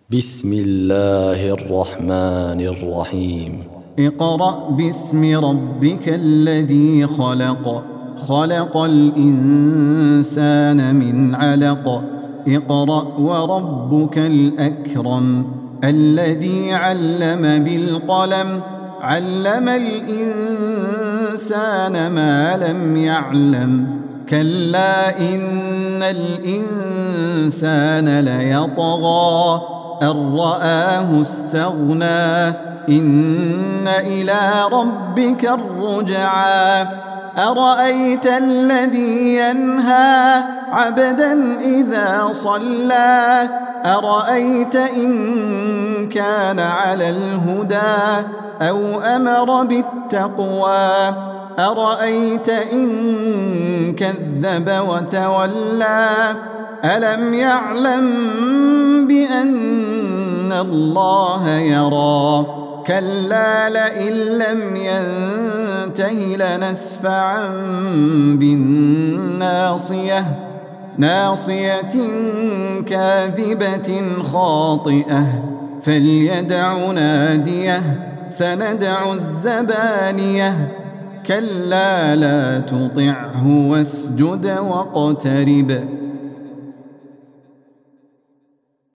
بسم الله الرحمن الرحيم. اقرأ باسم ربك الذي خلق. خلق الإنسان من علق. اقرأ وربك الأكرم الذي علم بالقلم. علم الإنسان ما لم يعلم. كلا إن الإنسان ليطغى أن رآه استغنى. إن إلى ربك الرجعى. أرأيت الذي ينهى عبدا إذا صلى. أرأيت إن كان على الهدى أو أمر بالتقوى. أرأيت إن كذب وتولى. ألم يعلم بأن الله يرى. كلا لئن لم ينته لنسفعا بالناصية. ناصية كاذبة خاطئة فليدع ناديه. سندع الزبانية. كلا لا تطعه واسجد واقترب.